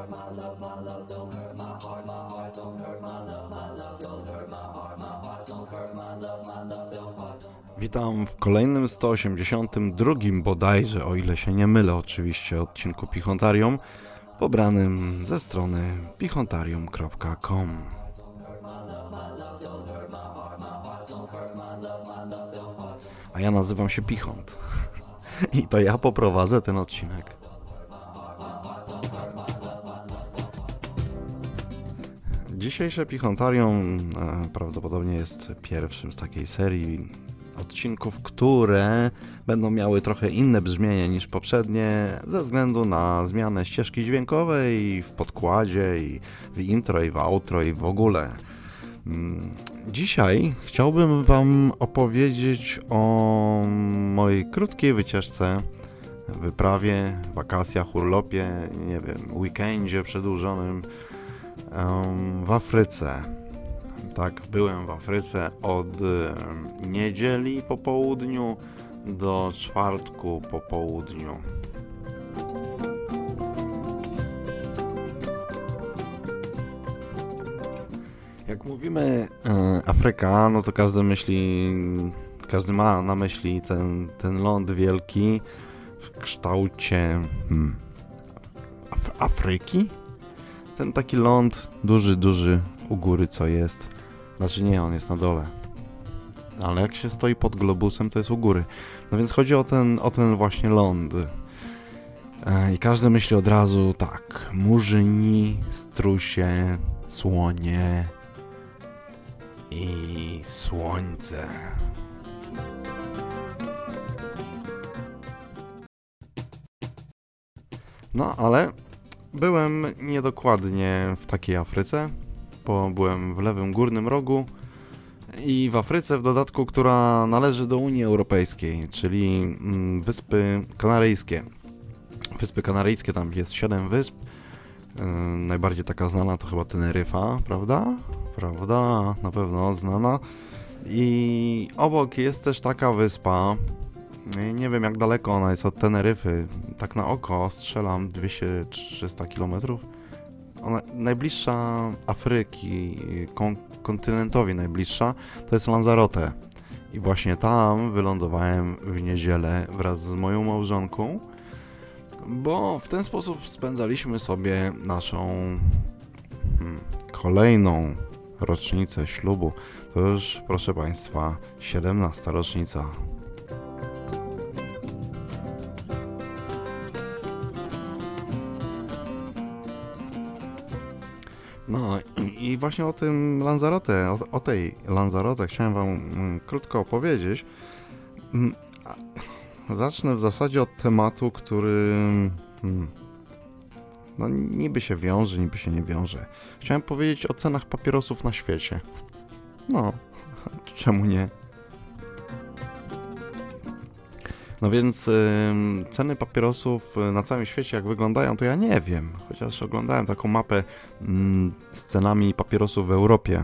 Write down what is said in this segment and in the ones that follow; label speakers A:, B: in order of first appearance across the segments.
A: Witam w kolejnym 182 bodajże, o ile się nie mylę oczywiście, odcinku Pichontarium, pobranym ze strony pichontarium.com. A ja nazywam się Pichont i to ja poprowadzę ten odcinek. Dzisiejsze Pichontarium prawdopodobnie jest pierwszym z takiej serii odcinków, które będą miały trochę inne brzmienie niż poprzednie ze względu na zmianę ścieżki dźwiękowej w podkładzie i w intro i w outro i w ogóle. Dzisiaj chciałbym Wam opowiedzieć o mojej krótkiej wycieczce, wyprawie, wakacjach, urlopie, nie wiem, weekendzie przedłużonym w Afryce. Tak, byłem w Afryce od niedzieli po południu do czwartku po południu. Jak mówimy Afryka, no to każdy ma na myśli ten ląd wielki w kształcie Afryki. Ten taki ląd duży u góry co jest. Znaczy nie, on jest na dole. Ale jak się stoi pod globusem, to jest u góry. No więc chodzi o ten właśnie ląd. I każdy myśli od razu tak. Murzyni, strusie, słonie i słońce. No ale byłem niedokładnie w takiej Afryce, bo byłem w lewym górnym rogu i w Afryce w dodatku, która należy do Unii Europejskiej, czyli Wyspy Kanaryjskie. Wyspy Kanaryjskie, tam jest 7 wysp. Najbardziej taka znana to chyba Teneryfa, prawda? Prawda, na pewno znana. I obok jest też taka wyspa, nie wiem jak daleko ona jest od Teneryfy, tak na oko strzelam 200-300 km. Ona najbliższa Afryki, kontynentowi najbliższa, to jest Lanzarote. I właśnie tam wylądowałem w niedzielę wraz z moją małżonką, bo w ten sposób spędzaliśmy sobie naszą kolejną rocznicę ślubu. To już, proszę Państwa, 17. rocznica. No i właśnie o tym Lanzarote, o tej Lanzarote chciałem Wam krótko opowiedzieć. Zacznę w zasadzie od tematu, który no niby się wiąże, niby się nie wiąże. Chciałem powiedzieć o cenach papierosów na świecie. No, czemu nie? No więc ceny papierosów na całym świecie jak wyglądają, to ja nie wiem. Chociaż oglądałem taką mapę z cenami papierosów w Europie.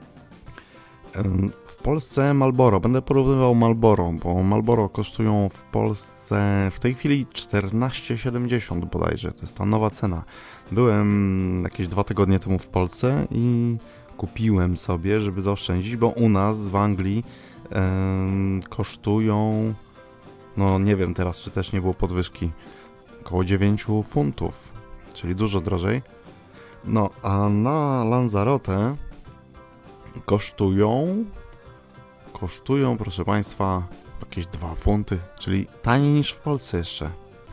A: W Polsce Marlboro, będę porównywał Marlboro, bo Marlboro kosztują w Polsce w tej chwili 14,70 bodajże, to jest ta nowa cena. Byłem jakieś 2 tygodnie temu w Polsce i kupiłem sobie, żeby zaoszczędzić, bo u nas w Anglii kosztują, no nie wiem teraz, czy też nie było podwyżki, około 9 funtów, czyli dużo drożej. No a na Lanzarote kosztują, proszę Państwa, jakieś 2 funty, czyli taniej niż w Polsce jeszcze.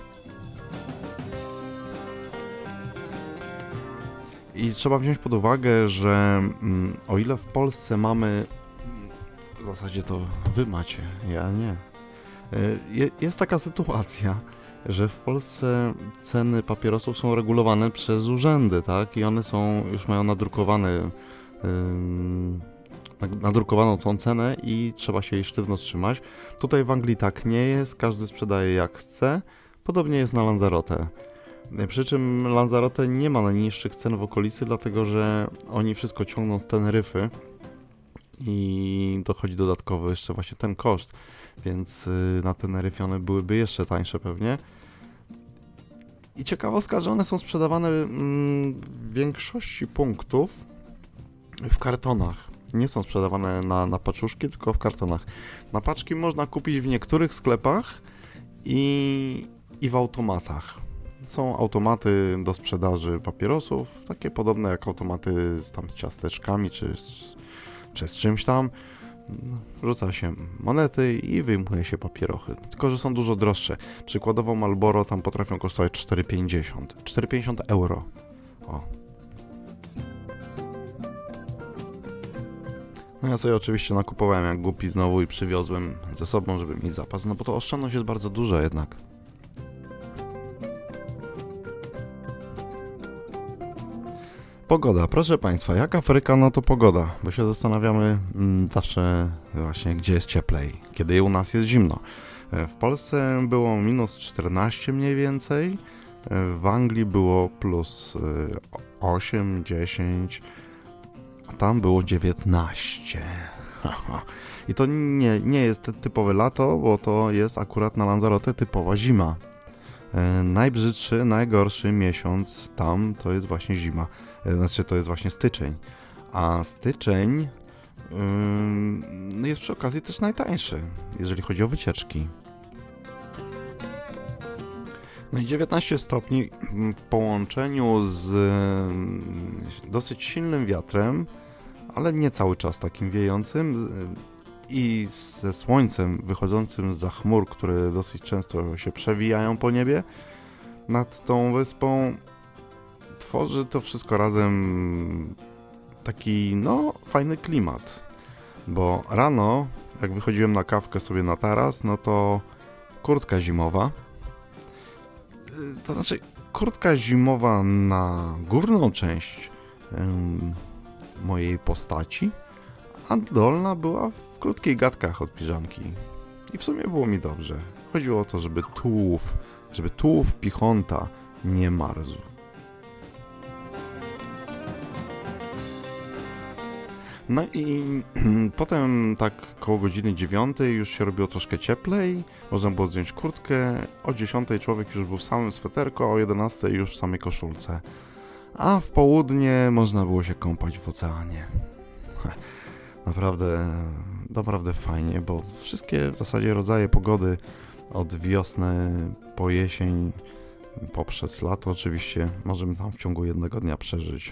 A: I trzeba wziąć pod uwagę, że o ile w Polsce mamy, w zasadzie to wy macie, ja nie, jest taka sytuacja, że w Polsce ceny papierosów są regulowane przez urzędy, tak? I one już mają nadrukowaną tą cenę i trzeba się jej sztywno trzymać. Tutaj w Anglii tak nie jest, każdy sprzedaje jak chce. Podobnie jest na Lanzarote. Przy czym Lanzarote nie ma najniższych cen w okolicy, dlatego że oni wszystko ciągną z Teneryfy i dochodzi dodatkowo jeszcze właśnie ten koszt, więc na Teneryfie one byłyby jeszcze tańsze pewnie. I ciekawostka, że one są sprzedawane w większości punktów w kartonach. Nie są sprzedawane na paczuszki, tylko w kartonach. Na paczki można kupić w niektórych sklepach i w automatach. Są automaty do sprzedaży papierosów, takie podobne jak automaty z ciasteczkami czy z czymś tam. Rzuca się monety i wyjmuje się papierochy. Tylko że są dużo droższe. Przykładowo Marlboro tam potrafią kosztować 4,50. 4,50 euro. O. No ja sobie oczywiście nakupowałem jak głupi znowu i przywiozłem ze sobą, żeby mieć zapas, no bo to oszczędność jest bardzo duża jednak. Pogoda, proszę Państwa, jak Afryka, no to pogoda, bo się zastanawiamy zawsze właśnie, gdzie jest cieplej, kiedy u nas jest zimno. W Polsce było minus 14 mniej więcej, w Anglii było plus 8, 10, a tam było 19. I to nie jest typowe lato, bo to jest akurat na Lanzarote typowa zima. Najbrzydszy, najgorszy miesiąc tam to jest właśnie zima. Znaczy to jest właśnie styczeń. A styczeń jest przy okazji też najtańszy, jeżeli chodzi o wycieczki. No i 19 stopni w połączeniu z dosyć silnym wiatrem, ale nie cały czas takim wiejącym, i ze słońcem wychodzącym zza chmur, które dosyć często się przewijają po niebie nad tą wyspą, tworzy to wszystko razem taki, no, fajny klimat. Bo rano, jak wychodziłem na kawkę sobie na taras, no to kurtka zimowa. To znaczy kurtka zimowa na górną część mojej postaci, a dolna była w krótkich gadkach od piżamki. I w sumie było mi dobrze. Chodziło o to, żeby tułów pichonta nie marzł. No i potem tak koło godziny 9 już się robiło troszkę cieplej, można było zdjąć kurtkę, o 10 człowiek już był w samym sweterku, o 11 już w samej koszulce, a w południe można było się kąpać w oceanie. Naprawdę fajnie, bo wszystkie w zasadzie rodzaje pogody od wiosny po jesień, poprzez lato oczywiście, możemy tam w ciągu jednego dnia przeżyć.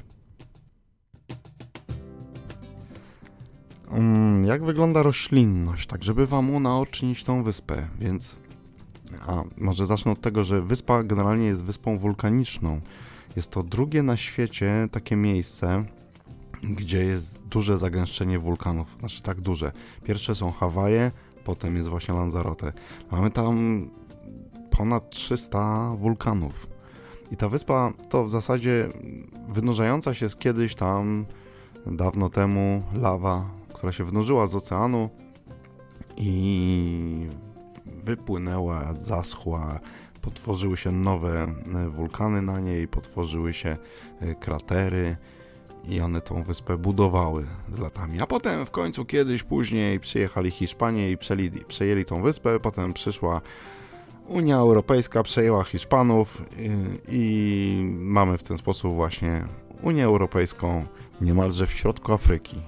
A: Jak wygląda roślinność, tak żeby wam unaocznić tą wyspę, więc może zacznę od tego, że wyspa generalnie jest wyspą wulkaniczną. Jest to drugie na świecie takie miejsce, gdzie jest duże zagęszczenie wulkanów, znaczy tak duże. Pierwsze są Hawaje, potem jest właśnie Lanzarote. Mamy tam ponad 300 wulkanów. I ta wyspa to w zasadzie wynurzająca się kiedyś tam dawno temu lawa, która się wynurzyła z oceanu i wypłynęła, zaschła, potworzyły się nowe wulkany na niej, potworzyły się kratery i one tą wyspę budowały z latami. A potem w końcu kiedyś później przyjechali Hiszpanie i przejęli tą wyspę, potem przyszła Unia Europejska, przejęła Hiszpanów i mamy w ten sposób właśnie Unię Europejską niemalże w środku Afryki.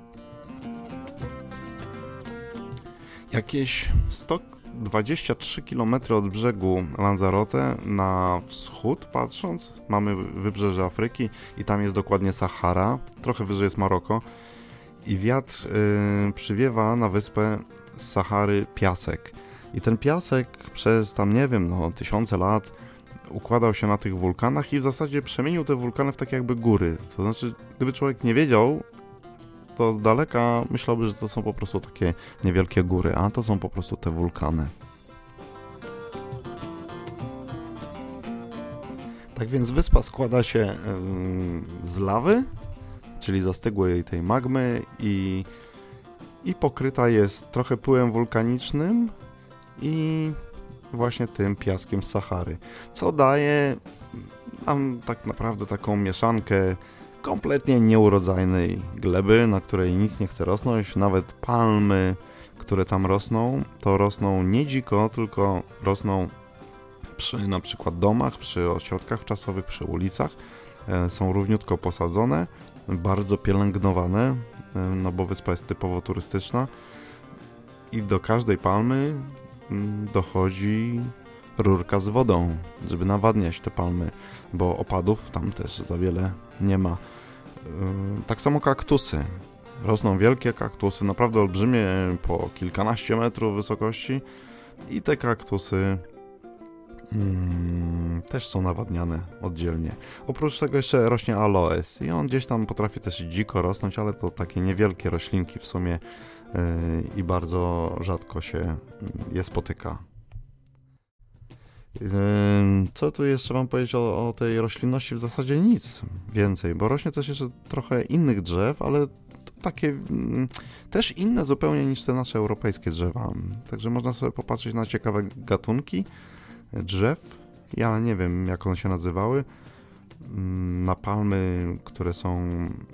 A: Jakieś 123 km od brzegu Lanzarote na wschód patrząc mamy wybrzeże Afryki i tam jest dokładnie Sahara, trochę wyżej jest Maroko i wiatr przywiewa na wyspę z Sahary piasek. I ten piasek przez tam, nie wiem, tysiące lat układał się na tych wulkanach i w zasadzie przemienił te wulkany w takie jakby góry. To znaczy, gdyby człowiek nie wiedział, to z daleka myślałby, że to są po prostu takie niewielkie góry, a to są po prostu te wulkany. Tak więc wyspa składa się z lawy, czyli zastygłej tej magmy i pokryta jest trochę pyłem wulkanicznym i właśnie tym piaskiem z Sahary, co daje nam tak naprawdę taką mieszankę kompletnie nieurodzajnej gleby, na której nic nie chce rosnąć, nawet palmy, które tam rosną, to rosną nie dziko, tylko rosną przy na przykład domach, przy ośrodkach wczasowych, przy ulicach. Są równiutko posadzone, bardzo pielęgnowane, no bo wyspa jest typowo turystyczna i do każdej palmy dochodzi rurka z wodą, żeby nawadniać te palmy, bo opadów tam też za wiele nie ma. Tak samo kaktusy. Rosną wielkie kaktusy, naprawdę olbrzymie, po kilkanaście metrów wysokości i te kaktusy też są nawadniane oddzielnie. Oprócz tego jeszcze rośnie aloes i on gdzieś tam potrafi też dziko rosnąć, ale to takie niewielkie roślinki w sumie i bardzo rzadko się je spotyka. Co tu jeszcze mam powiedzieć o tej roślinności? W zasadzie nic więcej, bo rośnie też jeszcze trochę innych drzew, ale takie też inne zupełnie niż te nasze europejskie drzewa. Także można sobie popatrzeć na ciekawe gatunki drzew. Ja nie wiem, jak one się nazywały. Na palmy, które są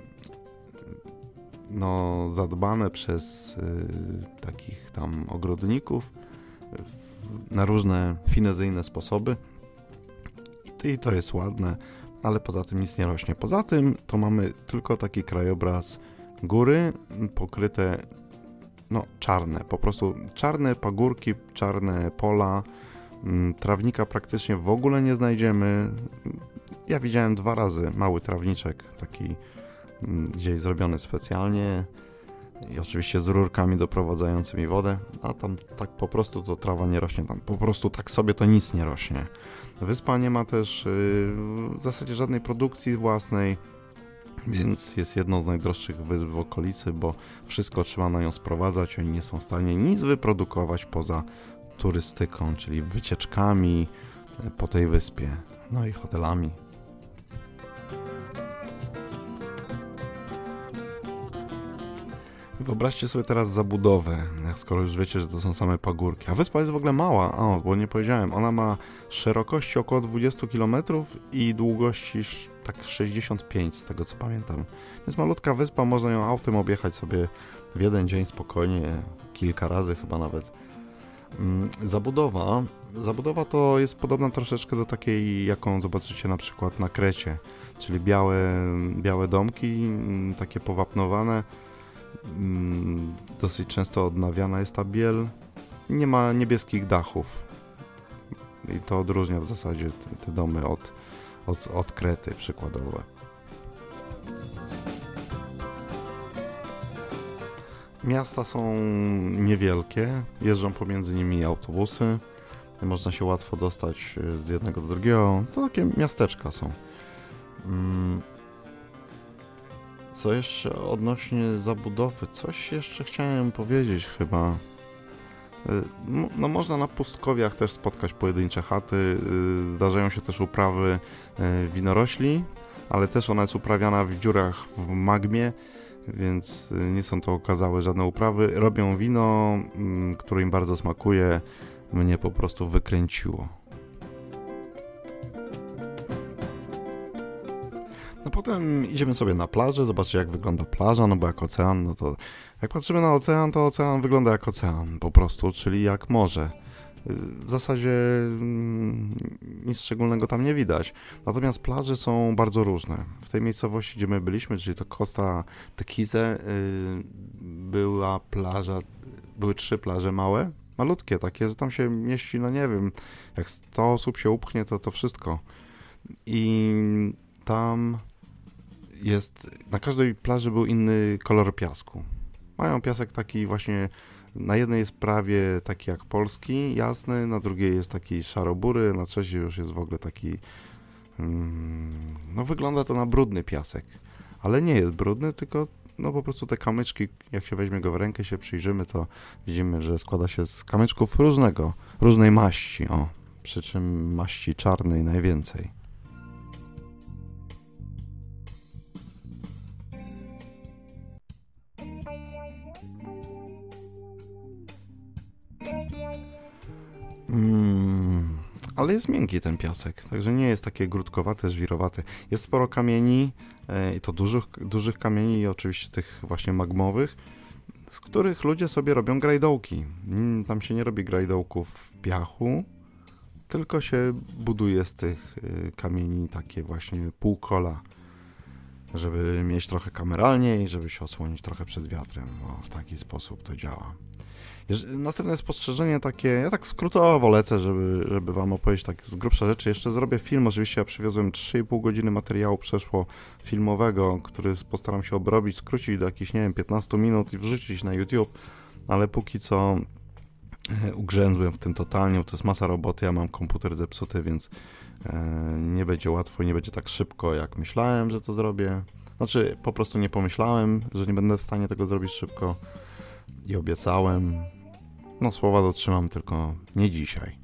A: zadbane przez takich tam ogrodników na różne finezyjne sposoby. I to jest ładne, ale poza tym nic nie rośnie. Poza tym to mamy tylko taki krajobraz góry pokryte czarne, po prostu czarne pagórki, czarne pola, trawnika praktycznie w ogóle nie znajdziemy. Ja widziałem 2 razy mały trawniczek, taki gdzieś zrobiony specjalnie i oczywiście z rurkami doprowadzającymi wodę, a tam tak po prostu to trawa nie rośnie, tam po prostu tak sobie to nic nie rośnie. Wyspa nie ma też w zasadzie żadnej produkcji własnej, więc jest jedną z najdroższych wysp w okolicy, bo wszystko trzeba na nią sprowadzać, oni nie są w stanie nic wyprodukować poza turystyką, czyli wycieczkami po tej wyspie, no i hotelami. Wyobraźcie sobie teraz zabudowę, skoro już wiecie, że to są same pagórki. A wyspa jest w ogóle mała, bo nie powiedziałem, ona ma szerokości około 20 km i długości tak 65 z tego co pamiętam. Jest malutka wyspa, można ją autem objechać sobie w jeden dzień spokojnie, kilka razy chyba nawet. Zabudowa to jest podobna troszeczkę do takiej, jaką zobaczycie na przykład na Krecie, czyli białe domki, takie powapnowane. Dosyć często odnawiana jest ta biel. Nie ma niebieskich dachów. I to odróżnia w zasadzie te domy od Krety przykładowe. Miasta są niewielkie, jeżdżą pomiędzy nimi autobusy. Można się łatwo dostać z jednego do drugiego. To takie miasteczka są. Co jeszcze odnośnie zabudowy? Coś jeszcze chciałem powiedzieć chyba. Można na pustkowiach też spotkać pojedyncze chaty. Zdarzają się też uprawy winorośli, ale też ona jest uprawiana w dziurach w magmie, więc nie są to okazałe żadne uprawy. Robią wino, które im bardzo smakuje. Mnie po prostu wykręciło. No potem idziemy sobie na plażę, zobaczyć jak wygląda plaża, no bo jak ocean, no to jak patrzymy na ocean, to ocean wygląda jak ocean po prostu, czyli jak morze. W zasadzie nic szczególnego tam nie widać. Natomiast plaże są bardzo różne. W tej miejscowości, gdzie my byliśmy, czyli to Costa Tequise, były 3 plaże małe, malutkie takie, że tam się mieści, no nie wiem, jak 100 osób się upchnie, to wszystko. I tam na każdej plaży był inny kolor piasku. Mają piasek taki właśnie, na jednej jest prawie taki jak polski, jasny, na drugiej jest taki szarobury, na trzeciej już jest w ogóle taki, wygląda to na brudny piasek. Ale nie jest brudny, tylko po prostu te kamyczki, jak się weźmie go w rękę, się przyjrzymy, to widzimy, że składa się z kamyczków różnej maści, przy czym maści czarnej najwięcej. Ale jest miękki ten piasek, także nie jest takie grudkowate, żwirowaty. Jest sporo kamieni, i to dużych kamieni i oczywiście tych właśnie magmowych, z których ludzie sobie robią grajdołki. Tam się nie robi grajdołków w piachu, tylko się buduje z tych kamieni takie właśnie półkola, żeby mieć trochę kameralnie i żeby się osłonić trochę przed wiatrem. O, w taki sposób to działa. Następne spostrzeżenie takie, ja tak skrótowo lecę, żeby wam opowiedzieć tak z grubsza rzeczy. Jeszcze zrobię film, oczywiście ja przywiozłem 3,5 godziny materiału przeszło filmowego, który postaram się obrobić, skrócić do jakichś, nie wiem, 15 minut i wrzucić na YouTube, ale póki co ugrzęzłem w tym totalnie, bo to jest masa roboty, ja mam komputer zepsuty, więc nie będzie łatwo i nie będzie tak szybko, jak myślałem, że to zrobię. Znaczy, po prostu nie pomyślałem, że nie będę w stanie tego zrobić szybko i obiecałem. No, słowa dotrzymam, tylko nie dzisiaj.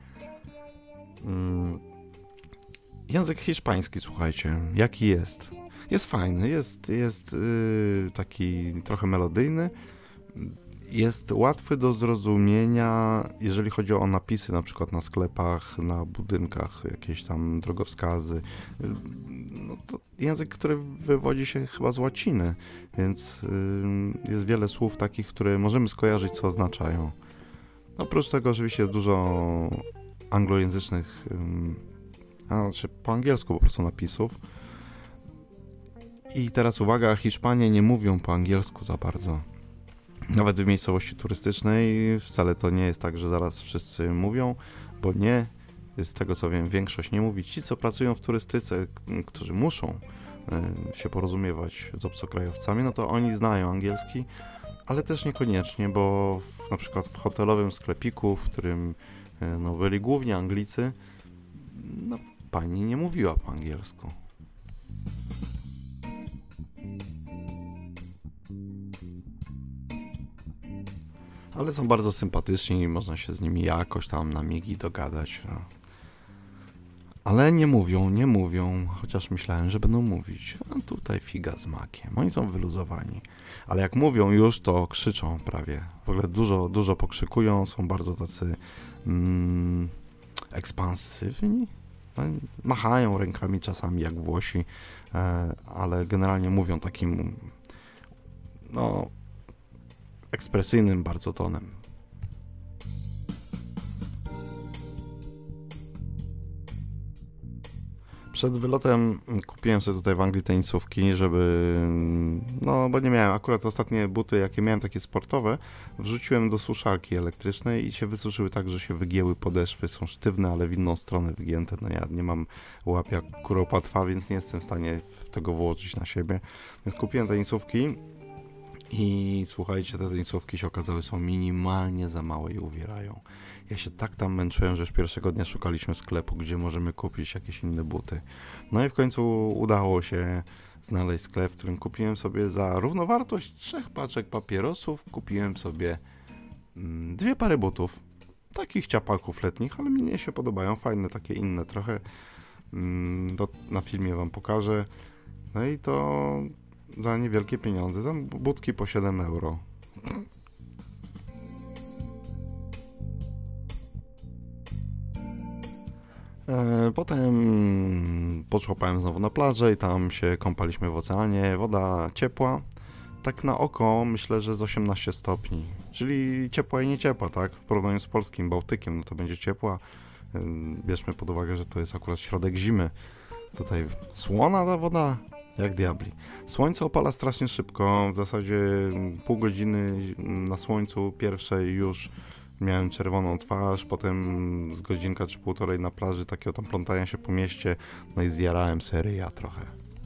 A: Język hiszpański, słuchajcie, jaki jest? Jest fajny, jest taki trochę melodyjny, jest łatwy do zrozumienia, jeżeli chodzi o napisy, na przykład na sklepach, na budynkach, jakieś tam drogowskazy. No to język, który wywodzi się chyba z łaciny, więc jest wiele słów takich, które możemy skojarzyć, co oznaczają. Oprócz tego oczywiście jest dużo anglojęzycznych, znaczy po angielsku po prostu napisów. I teraz uwaga, Hiszpanie nie mówią po angielsku za bardzo. Nawet w miejscowości turystycznej wcale to nie jest tak, że zaraz wszyscy mówią, bo nie, z tego co wiem, większość nie mówi. Ci, co pracują w turystyce, którzy muszą się porozumiewać z obcokrajowcami, no to oni znają angielski, ale też niekoniecznie, bo na przykład w hotelowym sklepiku, w którym no, byli głównie Anglicy, no, pani nie mówiła po angielsku. Ale są bardzo sympatyczni i można się z nimi jakoś tam na migi dogadać. No. Ale nie mówią, chociaż myślałem, że będą mówić. A tutaj figa z makiem. Oni są wyluzowani. Ale jak mówią już, to krzyczą prawie. W ogóle dużo pokrzykują, są bardzo tacy ekspansywni. No, machają rękami czasami jak Włosi, ale generalnie mówią takim ekspresyjnym bardzo tonem. Przed wylotem kupiłem sobie tutaj w Anglii tenisówki, bo nie miałem, akurat ostatnie buty, jakie miałem, takie sportowe, wrzuciłem do suszarki elektrycznej i się wysuszyły tak, że się wygięły podeszwy, są sztywne, ale w inną stronę wygięte. No ja nie mam łap jak kuropatwa, więc nie jestem w stanie tego włożyć na siebie. Więc kupiłem tenisówki. I słuchajcie, te tenisówki się okazały, są minimalnie za małe i uwierają. Ja się tak tam męczyłem, że już pierwszego dnia szukaliśmy sklepu, gdzie możemy kupić jakieś inne buty. No i w końcu udało się znaleźć sklep, w którym kupiłem sobie za równowartość 3 paczek papierosów, kupiłem sobie 2 pary butów. Takich ciapaków letnich, ale mnie się podobają, fajne, takie inne trochę. Na filmie wam pokażę. No i to za niewielkie pieniądze, tam budki po 7 euro. Potem poszłapałem znowu na plażę i tam się kąpaliśmy w oceanie, woda ciepła, tak na oko myślę, że z 18 stopni, czyli ciepła i nie ciepła, tak, w porównaniu z polskim Bałtykiem, no to będzie ciepła, bierzmy pod uwagę, że to jest akurat środek zimy, tutaj słona ta woda, jak diabli. Słońce opala strasznie szybko, w zasadzie pół godziny na słońcu pierwszej już miałem czerwoną twarz, potem z godzinka czy półtorej na plaży takiego tam plątania się po mieście, no i zjarałem seryja trochę.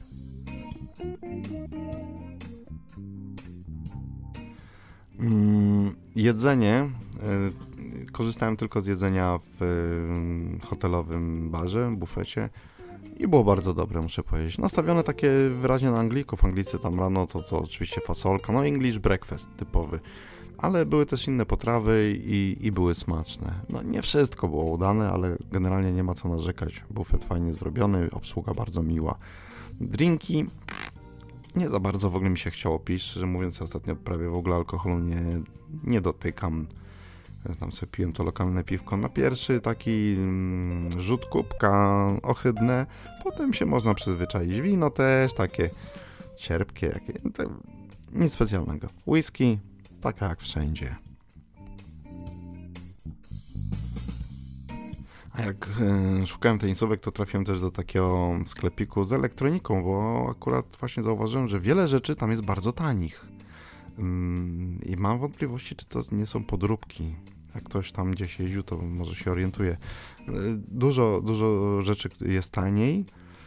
A: Jedzenie. Korzystałem tylko z jedzenia w hotelowym barze, bufecie. I było bardzo dobre, muszę powiedzieć. Nastawione takie wyraźnie na Anglików. Anglicy tam rano to oczywiście fasolka, no English breakfast typowy. Ale były też inne potrawy i były smaczne. No nie wszystko było udane, ale generalnie nie ma co narzekać. Bufet fajnie zrobiony, obsługa bardzo miła. Drinki nie za bardzo w ogóle mi się chciało pić. Szczerze mówiąc, ja ostatnio prawie w ogóle alkoholu nie dotykam. Tam sobie piłem to lokalne piwko na pierwszy taki rzut kubka ohydne, potem się można przyzwyczaić. Wino też takie cierpkie, nic specjalnego. Whisky, taka jak wszędzie. A jak szukałem tenisówek, to trafiłem też do takiego sklepiku z elektroniką, bo akurat właśnie zauważyłem, że wiele rzeczy tam jest bardzo tanich. I mam wątpliwości, czy to nie są podróbki. Jak ktoś tam gdzieś jeździł, to może się orientuje. Dużo rzeczy jest taniej,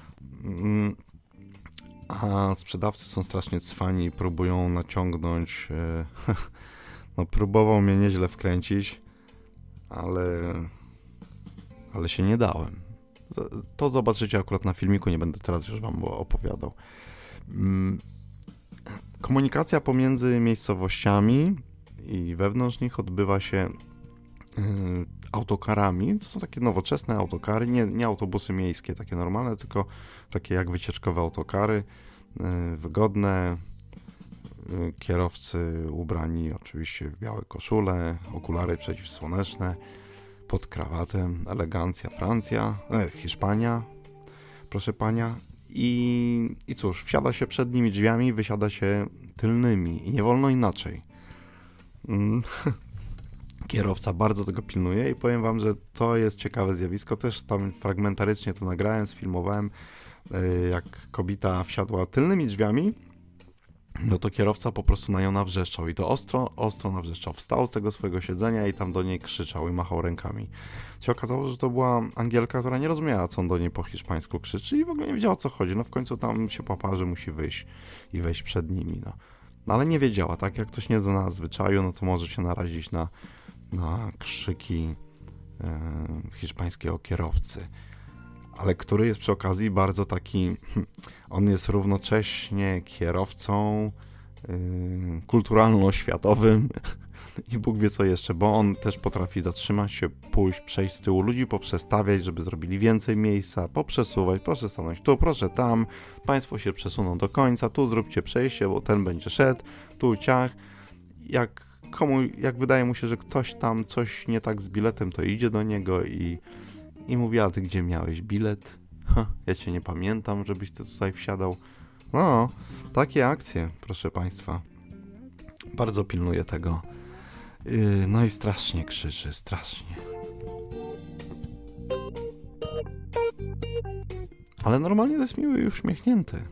A: a sprzedawcy są strasznie cwani i próbują naciągnąć. No, próbował mnie nieźle wkręcić, ale się nie dałem. To zobaczycie akurat na filmiku, nie będę teraz już wam opowiadał. Komunikacja pomiędzy miejscowościami i wewnątrz nich odbywa się autokarami. To są takie nowoczesne autokary, nie autobusy miejskie, takie normalne, tylko takie jak wycieczkowe autokary, wygodne, kierowcy ubrani oczywiście w białe koszule, okulary przeciwsłoneczne, pod krawatem, elegancja, Francja, Hiszpania, proszę pania. I cóż, wsiada się przednimi drzwiami, wysiada się tylnymi i nie wolno inaczej. Kierowca bardzo tego pilnuje i powiem wam, że to jest ciekawe zjawisko. Też tam fragmentarycznie to nagrałem, sfilmowałem, jak kobieta wsiadła tylnymi drzwiami, no to kierowca po prostu na nią nawrzeszczał i to ostro nawrzeszczał. Wstał z tego swojego siedzenia i tam do niej krzyczał i machał rękami. Się okazało, że to była Angielka, która nie rozumiała, co on do niej po hiszpańsku krzyczy i w ogóle nie wiedziała, o co chodzi. No w końcu tam się popała, że musi wyjść i wejść przed nimi, no. No ale nie wiedziała, tak? Jak ktoś nie zna zwyczaju, no to może się narazić na krzyki hiszpańskiego kierowcy. Ale który jest przy okazji bardzo taki, on jest równocześnie kierowcą kulturalno-światowym i Bóg wie co jeszcze, bo on też potrafi zatrzymać się, pójść, przejść z tyłu ludzi, poprzestawiać, żeby zrobili więcej miejsca, poprzesuwać, proszę stanąć tu, proszę tam, państwo się przesuną do końca, tu zróbcie przejście, bo ten będzie szedł, tu ciach. Jak wydaje mu się, że ktoś tam coś nie tak z biletem, to idzie do niego i mówi, a ty gdzie miałeś bilet? Ja cię nie pamiętam, żebyś ty tutaj wsiadał. No, takie akcje, proszę państwa. Bardzo pilnuję tego. No i strasznie krzyczy, strasznie. Ale normalnie to jest miły i uśmiechnięty.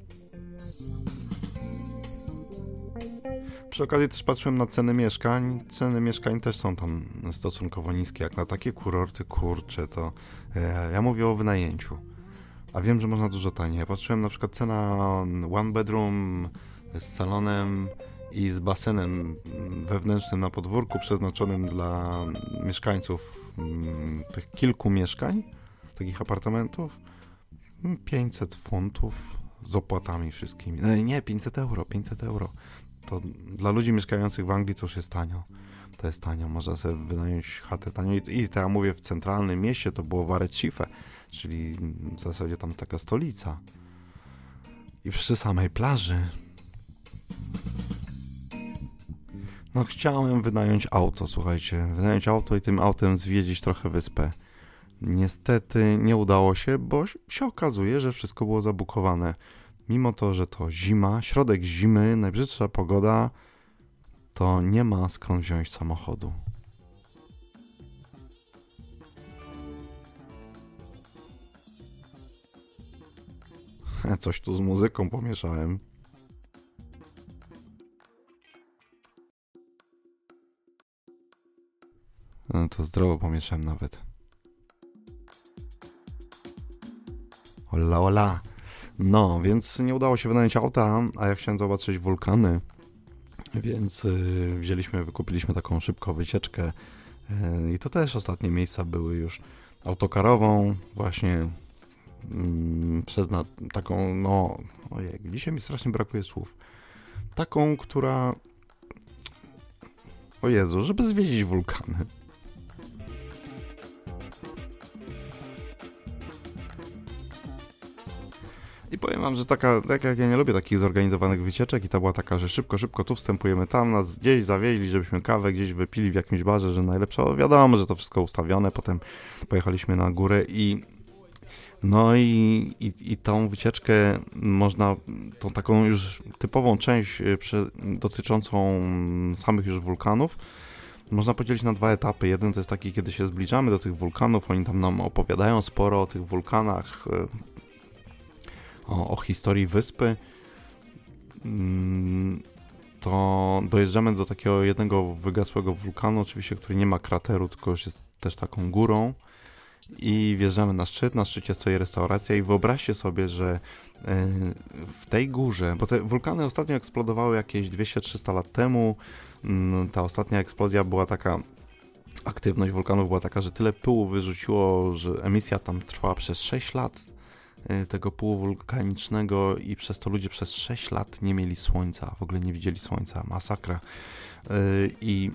A: Przy okazji też patrzyłem na ceny mieszkań. Ceny mieszkań też są tam stosunkowo niskie, jak na takie kurorty, kurcze, to ja mówię o wynajęciu. A wiem, że można dużo taniej. Ja patrzyłem na przykład cena one bedroom z salonem i z basenem wewnętrznym na podwórku przeznaczonym dla mieszkańców tych kilku mieszkań, takich apartamentów. 500 funtów z opłatami wszystkimi. Nie, 500 euro. To dla ludzi mieszkających w Anglii to już jest tanio. To jest tanio, można sobie wynająć chatę tanio. I to ja mówię, w centralnym mieście to było w Arecife, czyli w zasadzie tam taka stolica. I przy samej plaży. No chciałem wynająć auto, słuchajcie. Wynająć auto i tym autem zwiedzić trochę wyspę. Niestety nie udało się, bo się okazuje, że wszystko było zabukowane. Mimo to, że to zima, środek zimy, najbrzydsza pogoda, to nie ma skąd wziąć samochodu. Coś tu z muzyką pomieszałem. No to zdrowo pomieszałem nawet. Ola, ola. No, więc nie udało się wynająć auta, a ja chciałem zobaczyć wulkany, więc wykupiliśmy taką szybką wycieczkę i to też ostatnie miejsca były już autokarową, właśnie taką, no, ojej, dzisiaj mi strasznie brakuje słów, taką, która, o Jezu, żeby zwiedzić wulkany. I powiem wam, że tak jak ja nie lubię takich zorganizowanych wycieczek i ta była taka, że szybko tu wstępujemy, tam nas gdzieś zawieźli, żebyśmy kawę gdzieś wypili w jakimś barze, że najlepsza, wiadomo, że to wszystko ustawione, potem pojechaliśmy na górę i tą wycieczkę można, tą taką już typową część dotyczącą samych już wulkanów, można podzielić na 2 etapy. Jeden to jest taki, kiedy się zbliżamy do tych wulkanów, oni tam nam opowiadają sporo o tych wulkanach, o historii wyspy. To dojeżdżamy do takiego jednego wygasłego wulkanu, oczywiście, który nie ma krateru, tylko już jest też taką górą i wjeżdżamy na szczyt, na szczycie stoi restauracja i wyobraźcie sobie, że w tej górze, bo te wulkany ostatnio eksplodowały jakieś 200-300 lat temu, ta ostatnia eksplozja była taka, aktywność wulkanów była taka, że tyle pyłu wyrzuciło, że emisja tam trwała przez 6 lat tego pyłu wulkanicznego i przez to ludzie przez 6 lat nie mieli słońca, w ogóle nie widzieli słońca, masakra. I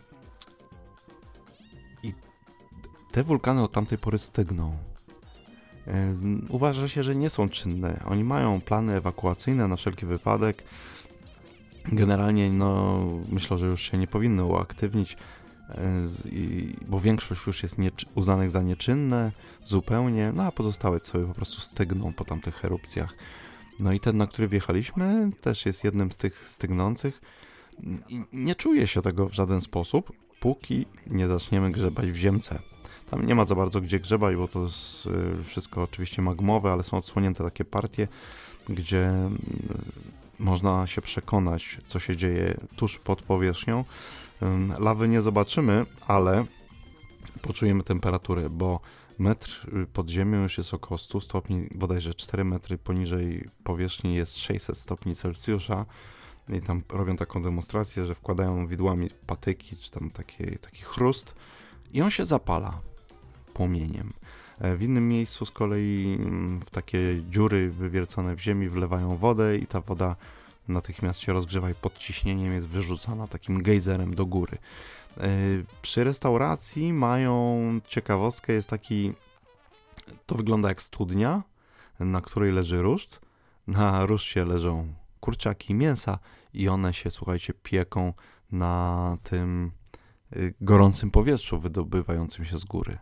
A: te wulkany od tamtej pory stygną. Uważa się, że nie są czynne. Oni mają plany ewakuacyjne na wszelki wypadek. Generalnie myślę, że już się nie powinny uaktywnić, bo większość już jest uznanych za nieczynne zupełnie, a pozostałe sobie po prostu stygną po tamtych erupcjach. No i ten, na który wjechaliśmy, też jest jednym z tych stygnących i nie czuje się tego w żaden sposób, póki nie zaczniemy grzebać w ziemce. Tam nie ma za bardzo gdzie grzebać, bo to jest wszystko oczywiście magmowe, ale są odsłonięte takie partie, gdzie można się przekonać, co się dzieje tuż pod powierzchnią. Lawy nie zobaczymy, ale poczujemy temperaturę, bo metr pod ziemią już jest około 100 stopni, bodajże 4 metry poniżej powierzchni jest 600 stopni Celsjusza i tam robią taką demonstrację, że wkładają widłami patyki, czy tam taki chrust i on się zapala płomieniem. W innym miejscu z kolei w takie dziury wywiercone w ziemi wlewają wodę i ta woda natychmiast się rozgrzewa i pod ciśnieniem jest wyrzucana takim gejzerem do góry. Przy restauracji mają ciekawostkę, jest to wygląda jak studnia, na której leży ruszt. Na ruszcie leżą kurczaki i mięsa i one się, słuchajcie, pieką na tym gorącym powietrzu wydobywającym się z góry.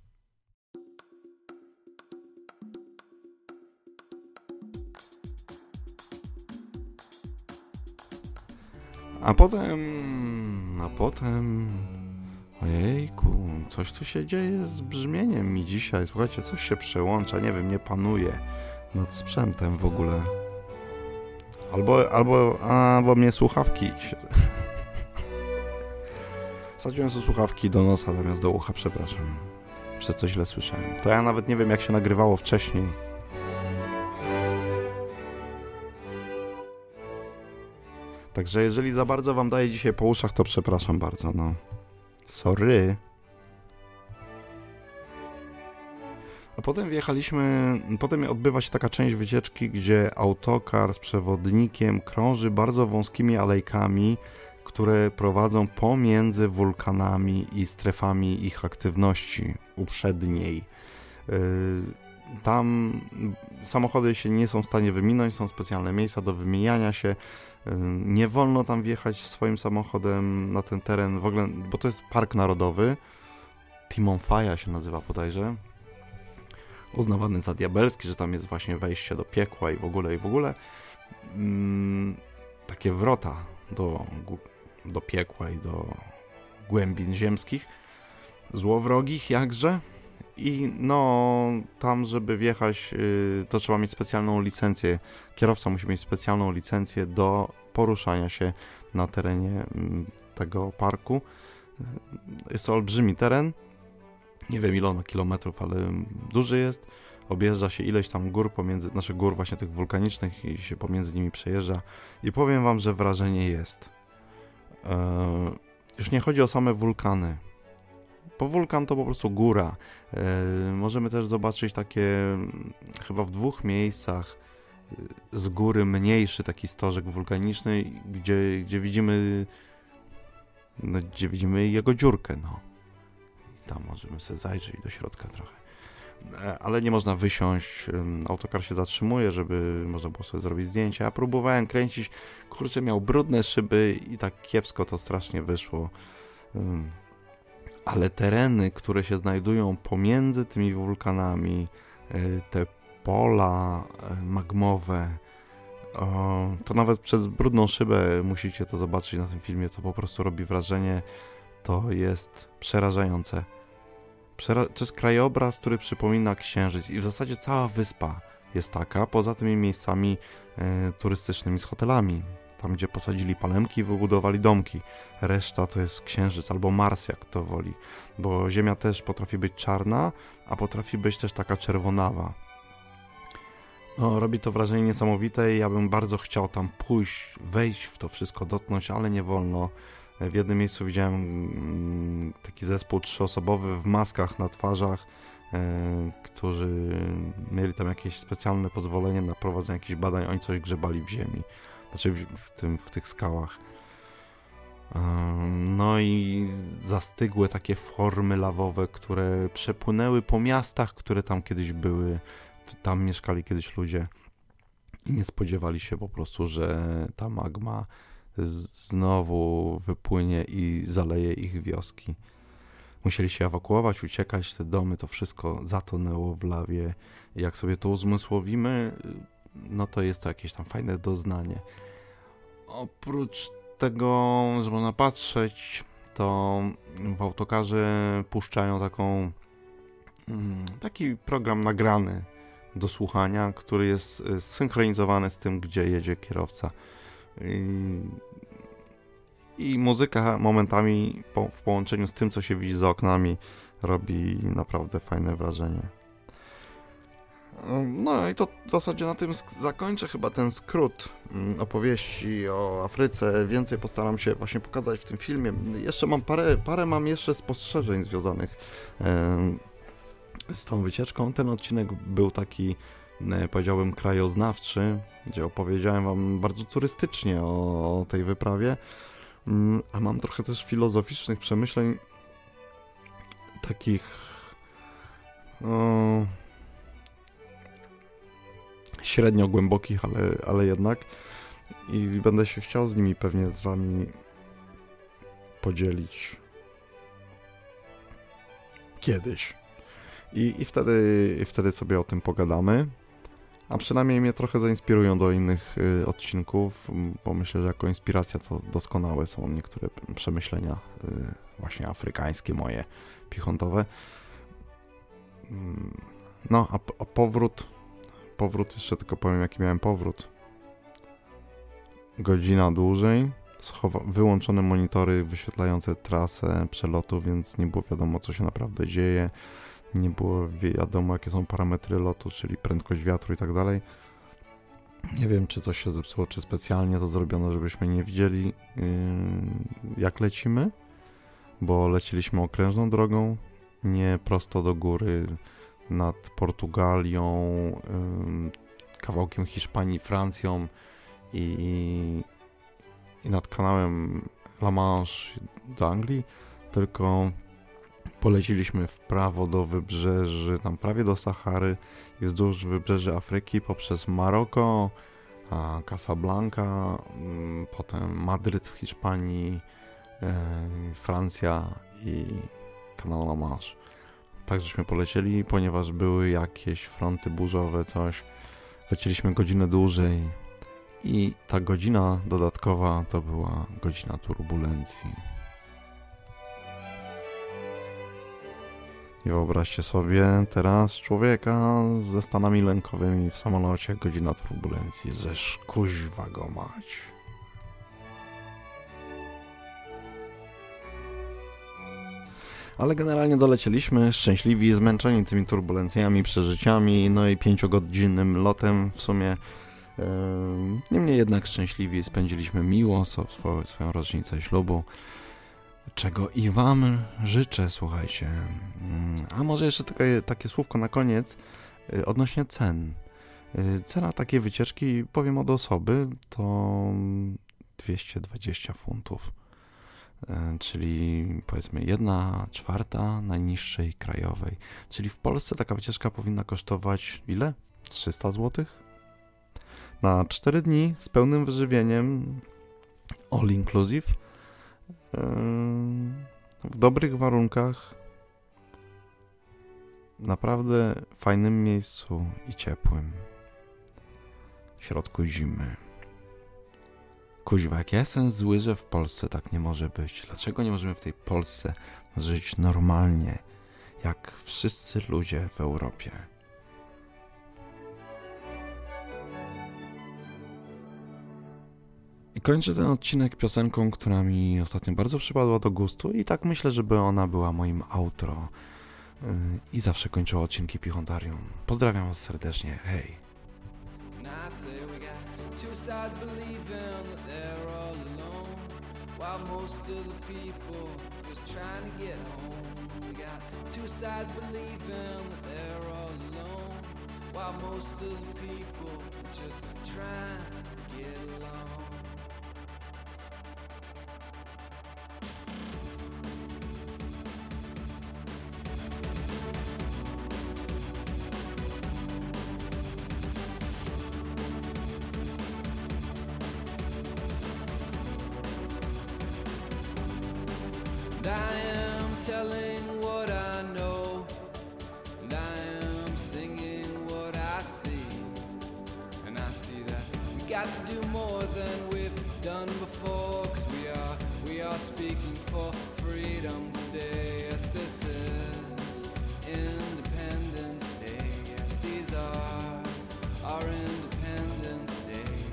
A: A potem, ojejku, coś tu się dzieje z brzmieniem mi dzisiaj, słuchajcie, coś się przełącza, nie wiem, nie panuje nad sprzętem w ogóle. Albo mnie słuchawki się... Wsadziłem sobie słuchawki do nosa zamiast do ucha, przepraszam, przez co źle słyszałem. To ja nawet nie wiem, jak się nagrywało wcześniej. Także jeżeli za bardzo wam daję dzisiaj po uszach, to przepraszam bardzo, sorry. A potem odbywa się taka część wycieczki, gdzie autokar z przewodnikiem krąży bardzo wąskimi alejkami, które prowadzą pomiędzy wulkanami i strefami ich aktywności uprzedniej. Tam samochody się nie są w stanie wyminąć, są specjalne miejsca do wymijania się. Nie wolno tam wjechać swoim samochodem na ten teren w ogóle, bo to jest park narodowy. Timanfaya się nazywa bodajże. Uznawany za diabelski, że tam jest właśnie wejście do piekła i w ogóle. Takie wrota do piekła i do głębin ziemskich. Złowrogich jakże. I tam, żeby wjechać, to trzeba mieć specjalną licencję. Kierowca musi mieć specjalną licencję do poruszania się na terenie tego parku. Jest to olbrzymi teren. Nie wiem, ile on ma kilometrów, ale duży jest. Objeżdża się ileś tam gór gór właśnie tych wulkanicznych i się pomiędzy nimi przejeżdża. I powiem wam, że wrażenie jest. Już nie chodzi o same wulkany. Bo wulkan to po prostu góra. Możemy też zobaczyć chyba w 2 miejscach z góry mniejszy taki stożek wulkaniczny, gdzie widzimy jego dziurkę, Tam możemy sobie zajrzeć do środka trochę. Ale nie można wysiąść, autokar się zatrzymuje, żeby można było sobie zrobić zdjęcia. Ja próbowałem kręcić, kurczę, miał brudne szyby i tak kiepsko to strasznie wyszło. Ale tereny, które się znajdują pomiędzy tymi wulkanami, te pola magmowe, to nawet przez brudną szybę musicie to zobaczyć na tym filmie, to po prostu robi wrażenie. to jest przerażające. To jest krajobraz, który przypomina księżyc i w zasadzie cała wyspa jest taka, poza tymi miejscami turystycznymi z hotelami, tam gdzie posadzili palemki i wybudowali domki. Reszta to jest księżyc albo Mars, jak to woli, bo Ziemia też potrafi być czarna, a potrafi być też taka czerwonawa. No, robi to wrażenie niesamowite i ja bym bardzo chciał tam pójść, wejść w to wszystko, dotknąć, ale nie wolno. W jednym miejscu widziałem taki zespół 3-osobowy w maskach na twarzach, którzy mieli tam jakieś specjalne pozwolenie na prowadzenie jakichś badań, oni coś grzebali w ziemi, znaczy w tych skałach. No i zastygłe takie formy lawowe, które przepłynęły po miastach, które tam kiedyś były, tam mieszkali kiedyś ludzie i nie spodziewali się po prostu, że ta magma znowu wypłynie i zaleje ich wioski. Musieli się ewakuować, uciekać, te domy, to wszystko zatonęło w lawie. I jak sobie to uzmysłowimy, no to jest to jakieś tam fajne doznanie. Oprócz tego, że można patrzeć, to w autokarze puszczają taki program nagrany do słuchania, który jest synchronizowany z tym, gdzie jedzie kierowca. I muzyka momentami w połączeniu z tym, co się widzi za oknami, robi naprawdę fajne wrażenie. No i to w zasadzie na tym zakończę chyba ten skrót opowieści o Afryce. Więcej postaram się właśnie pokazać w tym filmie. Jeszcze mam parę mam jeszcze spostrzeżeń związanych z tą wycieczką. Ten odcinek był taki, powiedziałbym, krajoznawczy, gdzie opowiedziałem wam bardzo turystycznie o tej wyprawie, a mam trochę też filozoficznych przemyśleń, takich średnio głębokich, ale jednak, i będę się chciał z nimi pewnie z wami podzielić kiedyś. I wtedy sobie o tym pogadamy. A przynajmniej mnie trochę zainspirują do innych odcinków, bo myślę, że jako inspiracja to doskonałe są niektóre przemyślenia właśnie afrykańskie, moje pichontowe. No, a powrót, jeszcze tylko powiem, jaki miałem powrót. Godzina dłużej, wyłączone monitory wyświetlające trasę przelotu, więc nie było wiadomo, co się naprawdę dzieje. Nie było wiadomo, jakie są parametry lotu, czyli prędkość wiatru i tak dalej. Nie wiem, czy coś się zepsuło, czy specjalnie to zrobiono, żebyśmy nie widzieli, jak lecimy, bo leciliśmy okrężną drogą, nie prosto do góry nad Portugalią, kawałkiem Hiszpanii, Francją i nad kanałem La Manche do Anglii, tylko poleciliśmy w prawo do wybrzeży, tam prawie do Sahary i wzdłuż wybrzeży Afryki poprzez Maroko, Casablanca, potem Madryt w Hiszpanii, Francja i kanał La Manche. Tak żeśmy polecieli, ponieważ były jakieś fronty burzowe, coś. Lecieliśmy godzinę dłużej i ta godzina dodatkowa to była godzina turbulencji. I wyobraźcie sobie teraz człowieka ze stanami lękowymi w samolocie, godzina turbulencji, żeż kuźwa go mać. Ale generalnie dolecieliśmy szczęśliwi, zmęczeni tymi turbulencjami, przeżyciami, no i 5-godzinnym lotem w sumie. Niemniej jednak szczęśliwi, spędziliśmy miło swoją rocznicę ślubu, czego i wam życzę, słuchajcie. A może jeszcze takie słówko na koniec odnośnie cen. Cena takiej wycieczki, powiem od osoby, to 220 funtów. Czyli powiedzmy 1/4 najniższej krajowej. Czyli w Polsce taka wycieczka powinna kosztować ile? 300 zł? Na 4 dni z pełnym wyżywieniem, all inclusive, w dobrych warunkach, naprawdę fajnym miejscu i ciepłym, w środku zimy. Kuźwa, jak ja jestem zły, że w Polsce tak nie może być. Dlaczego nie możemy w tej Polsce żyć normalnie, jak wszyscy ludzie w Europie? I kończę ten odcinek piosenką, która mi ostatnio bardzo przypadła do gustu i tak myślę, żeby ona była moim outro. I zawsze kończyła odcinki Pichontarium. Pozdrawiam was serdecznie, hej!
B: Two sides believing that they're all alone, while most of the people just trying to get home. We got two sides believing that they're all alone, while most of the people just trying to get along. I am telling what I know, and I am singing what I see, and I see that we got to do more than we've done before, 'cause we are speaking for freedom today. Yes, this is Independence Day. Yes, these are our Independence Days.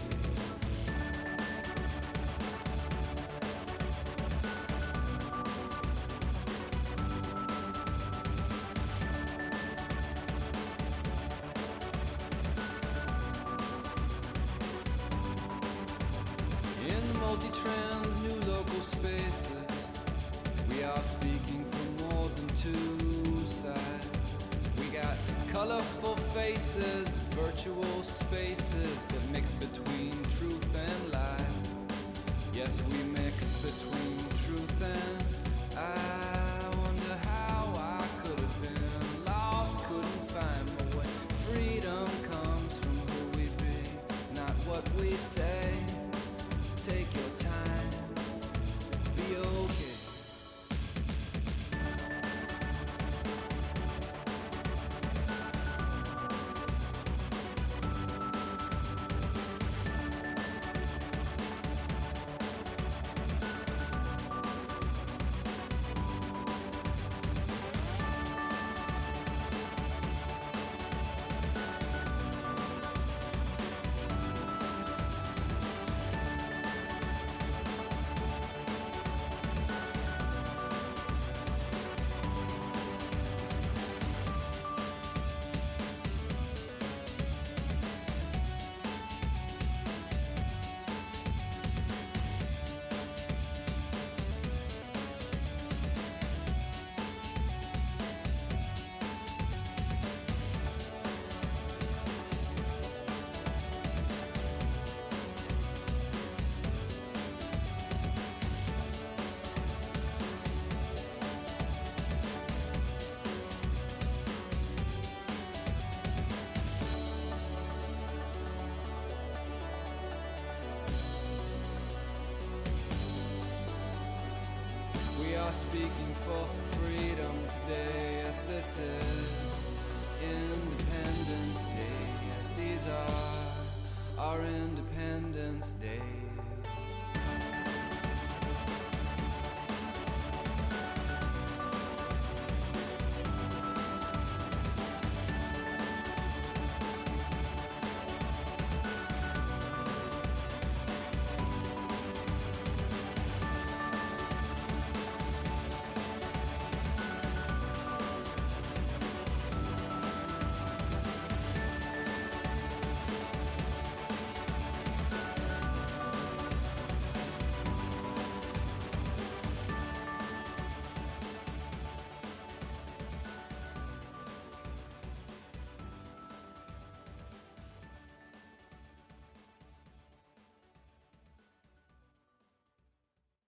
B: Multi-trends, new local spaces, we are speaking from more than two sides. We got colorful faces, virtual spaces that mix between truth and lies. Yes, we mix between truth and I wonder how I could have been lost, couldn't find my way. Freedom comes from who we be, not what we say. Take your time, be okay. We are speaking for freedom today. Yes, this is Independence Day. Yes, these are our Independence Days.